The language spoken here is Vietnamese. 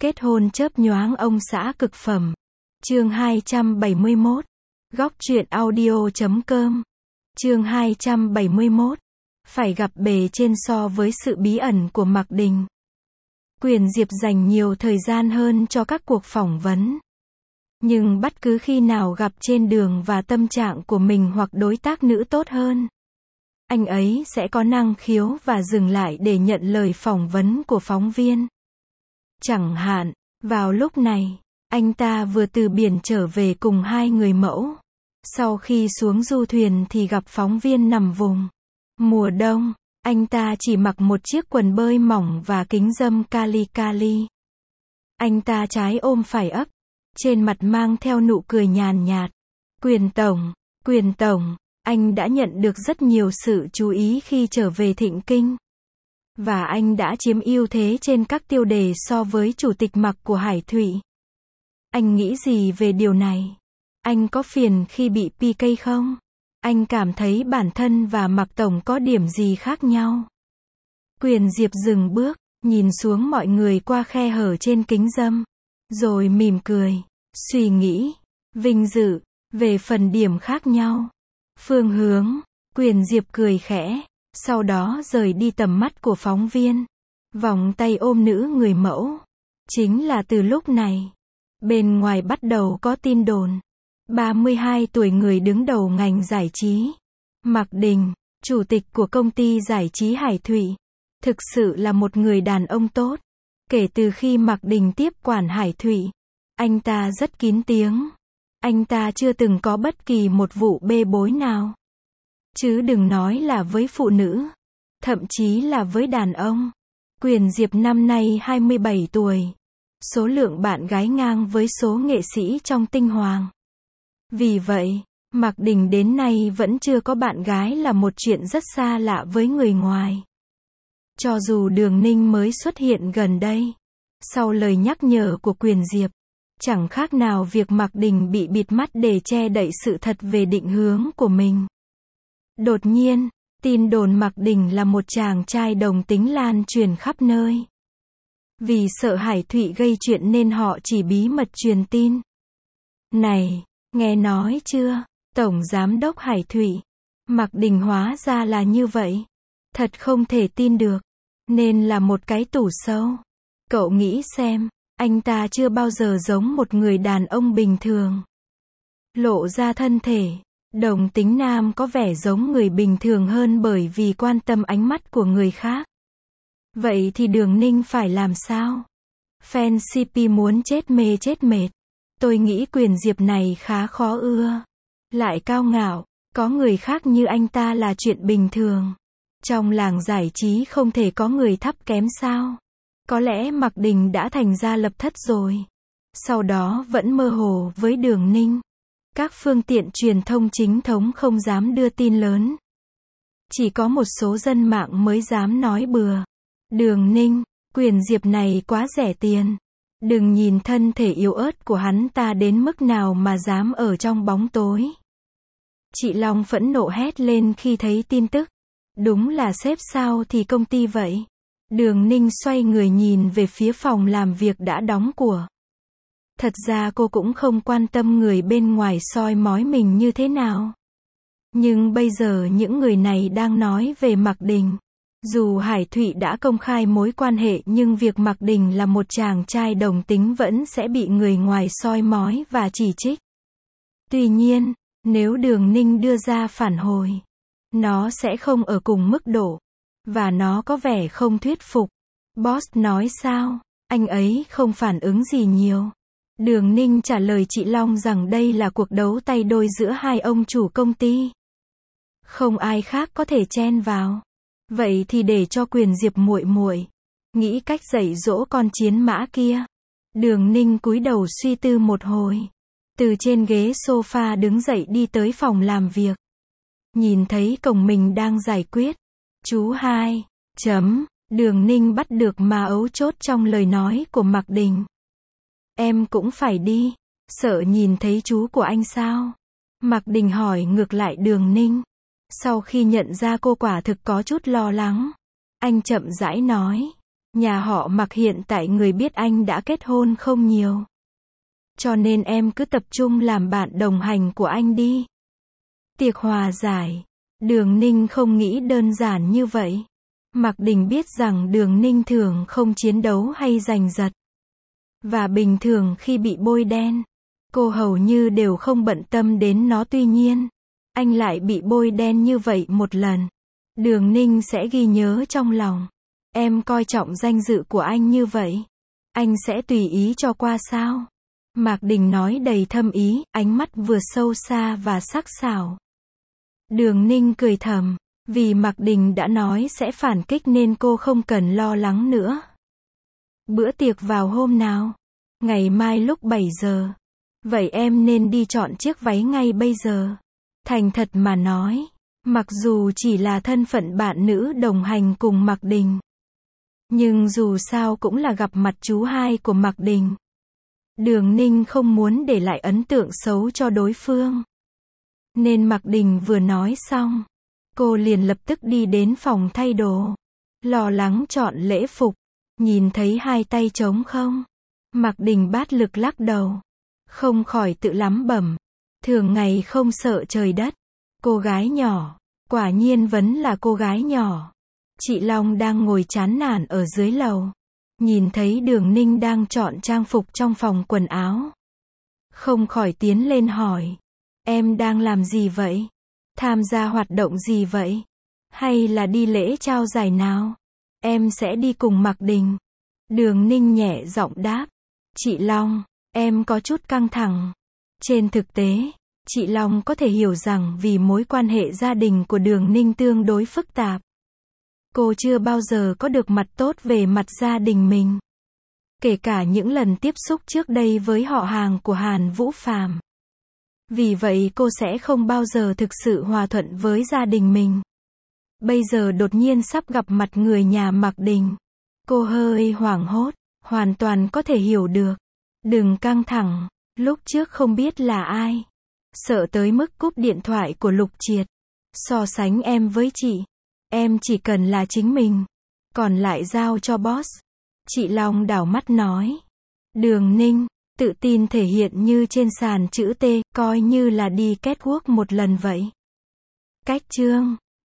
Kết hôn chớp nhoáng ông xã cực phẩm. Chương 271. Góc truyện audio.com. Chương 271. Phải gặp bề trên so với sự bí ẩn của Mạc Đình. Quyền Diệp dành nhiều thời gian hơn cho các cuộc phỏng vấn. Nhưng bất cứ khi nào gặp trên đường và tâm trạng của mình hoặc đối tác nữ tốt hơn, anh ấy sẽ có năng khiếu và dừng lại để nhận lời phỏng vấn của phóng viên. Chẳng hạn, vào lúc này, anh ta vừa từ biển trở về cùng hai người mẫu. Sau khi xuống du thuyền thì gặp phóng viên nằm vùng. Mùa đông, anh ta chỉ mặc một chiếc quần bơi mỏng và kính râm kali kali. Anh ta trái ôm phải ấp, trên mặt mang theo nụ cười nhàn nhạt. Quyền tổng, anh đã nhận được rất nhiều sự chú ý khi trở về Thịnh Kinh. Và anh đã chiếm ưu thế trên các tiêu đề so với chủ tịch Mạc của Hải Thụy. Anh nghĩ gì về điều này? Anh có phiền khi bị PK không? Anh cảm thấy bản thân và Mạc tổng có điểm gì khác nhau? Quyền Diệp dừng bước, nhìn xuống mọi người qua khe hở trên kính râm, rồi mỉm cười, suy nghĩ, vinh dự, về phần điểm khác nhau. Phương hướng, Quyền Diệp cười khẽ, sau đó rời đi tầm mắt của phóng viên, vòng tay ôm nữ người mẫu. Chính là từ lúc này, bên ngoài bắt đầu có tin đồn. 32 tuổi người đứng đầu ngành giải trí, Mạc Đình, chủ tịch của công ty giải trí Hải Thụy, thực sự là một người đàn ông tốt. Kể từ khi Mạc Đình tiếp quản Hải Thụy, anh ta rất kín tiếng. Anh ta chưa từng có bất kỳ một vụ bê bối nào. Chứ đừng nói là với phụ nữ, thậm chí là với đàn ông. Quyền Diệp năm nay 27 tuổi. Số lượng bạn gái ngang với số nghệ sĩ trong tinh hoàng. Vì vậy, Mạc Đình đến nay vẫn chưa có bạn gái là một chuyện rất xa lạ với người ngoài. Cho dù Đường Ninh mới xuất hiện gần đây, sau lời nhắc nhở của Quyền Diệp, chẳng khác nào việc Mạc Đình bị bịt mắt để che đậy sự thật về định hướng của mình. Đột nhiên, tin đồn Mạc Đình là một chàng trai đồng tính lan truyền khắp nơi. Vì sợ Hải Thụy gây chuyện nên họ chỉ bí mật truyền tin. Này, nghe nói chưa, Tổng Giám đốc Hải Thụy, Mạc Đình hóa ra là như vậy. Thật không thể tin được. Nên là một cái tủ sâu. Cậu nghĩ xem, anh ta chưa bao giờ giống một người đàn ông bình thường. Lộ ra thân thể, đồng tính nam có vẻ giống người bình thường hơn bởi vì quan tâm ánh mắt của người khác. Vậy thì Đường Ninh phải làm sao? Fan CP muốn chết mê chết mệt. Tôi nghĩ Quyền Diệp này khá khó ưa. Lại cao ngạo, có người khác như anh ta là chuyện bình thường. Trong làng giải trí không thể có người thấp kém sao? Có lẽ Mạc Đình đã thành ra lập thất rồi. Sau đó vẫn mơ hồ với Đường Ninh. Các phương tiện truyền thông chính thống không dám đưa tin lớn. Chỉ có một số dân mạng mới dám nói bừa. Đường Ninh, Quyền Diệp này quá rẻ tiền. Đừng nhìn thân thể yếu ớt của hắn ta đến mức nào mà dám ở trong bóng tối. Chị Long phẫn nộ hét lên khi thấy tin tức. Đúng là sếp sao thì công ty vậy. Đường Ninh xoay người nhìn về phía phòng làm việc đã đóng của. Thật ra cô cũng không quan tâm người bên ngoài soi mói mình như thế nào. Nhưng bây giờ những người này đang nói về Mạc Đình. Dù Hải Thụy đã công khai mối quan hệ nhưng việc Mạc Đình là một chàng trai đồng tính vẫn sẽ bị người ngoài soi mói và chỉ trích. Tuy nhiên, nếu Đường Ninh đưa ra phản hồi, nó sẽ không ở cùng mức độ. Và nó có vẻ không thuyết phục. Boss nói sao? Anh ấy không phản ứng gì nhiều. Đường Ninh trả lời chị Long rằng đây là cuộc đấu tay đôi giữa hai ông chủ công ty. Không ai khác có thể chen vào. Vậy thì để cho Quyền Diệp muội muội nghĩ cách dạy dỗ con chiến mã kia. Đường Ninh cúi đầu suy tư một hồi. Từ trên ghế sofa đứng dậy đi tới phòng làm việc. Nhìn thấy cổng mình đang giải quyết. Chú hai. Đường Ninh bắt được mà ấu chốt trong lời nói của Mạc Đình. Em cũng phải đi. Sợ nhìn thấy chú của anh sao? Mạc Đình hỏi ngược lại Đường Ninh. Sau khi nhận ra cô quả thực có chút lo lắng, anh chậm rãi nói. Nhà họ Mạc hiện tại người biết anh đã kết hôn không nhiều. Cho nên em cứ tập trung làm bạn đồng hành của anh đi. Tiệc hòa giải. Đường Ninh không nghĩ đơn giản như vậy. Mạc Đình biết rằng Đường Ninh thường không chiến đấu hay giành giật. Và bình thường khi bị bôi đen, cô hầu như đều không bận tâm đến nó, tuy nhiên, anh lại bị bôi đen như vậy một lần. Đường Ninh sẽ ghi nhớ trong lòng. Em coi trọng danh dự của anh như vậy. Anh sẽ tùy ý cho qua sao? Mạc Đình nói đầy thâm ý, ánh mắt vừa sâu xa và sắc sảo. Đường Ninh cười thầm, vì Mạc Đình đã nói sẽ phản kích nên cô không cần lo lắng nữa. Bữa tiệc vào hôm nào? Ngày mai lúc 7 giờ. Vậy em nên đi chọn chiếc váy ngay bây giờ. Thành thật mà nói, mặc dù chỉ là thân phận bạn nữ đồng hành cùng Mạc Đình, nhưng dù sao cũng là gặp mặt chú hai của Mạc Đình. Đường Ninh không muốn để lại ấn tượng xấu cho đối phương. Nên Mạc Đình vừa nói xong, cô liền lập tức đi đến phòng thay đồ. Lo lắng chọn lễ phục, nhìn thấy hai tay trống không, Mạc Đình bát lực lắc đầu, không khỏi tự lẩm bẩm, thường ngày không sợ trời đất. Cô gái nhỏ, quả nhiên vẫn là cô gái nhỏ. Chị Long đang ngồi chán nản ở dưới lầu, nhìn thấy Đường Ninh đang chọn trang phục trong phòng quần áo, không khỏi tiến lên hỏi, em đang làm gì vậy? Tham gia hoạt động gì vậy? Hay là đi lễ trao giải nào? Em sẽ đi cùng Mạc Đình. Đường Ninh nhẹ giọng đáp, chị Long, em có chút căng thẳng. Trên thực tế, chị Long có thể hiểu rằng vì mối quan hệ gia đình của Đường Ninh tương đối phức tạp, cô chưa bao giờ có được mặt tốt về mặt gia đình mình. Kể cả những lần tiếp xúc trước đây với họ hàng của Hàn Vũ Phàm. Vì vậy cô sẽ không bao giờ thực sự hòa thuận với gia đình mình. Bây giờ đột nhiên sắp gặp mặt người nhà Mạc Đình. Cô hơi hoảng hốt, hoàn toàn có thể hiểu được. Đừng căng thẳng, lúc trước không biết là ai. Sợ tới mức cúp điện thoại của Lục Triệt. So sánh em với chị, em chỉ cần là chính mình, còn lại giao cho boss. Chị Long đảo mắt nói. Đường Ninh, tự tin thể hiện như trên sàn chữ T, coi như là đi catwalk một lần vậy. Cách chương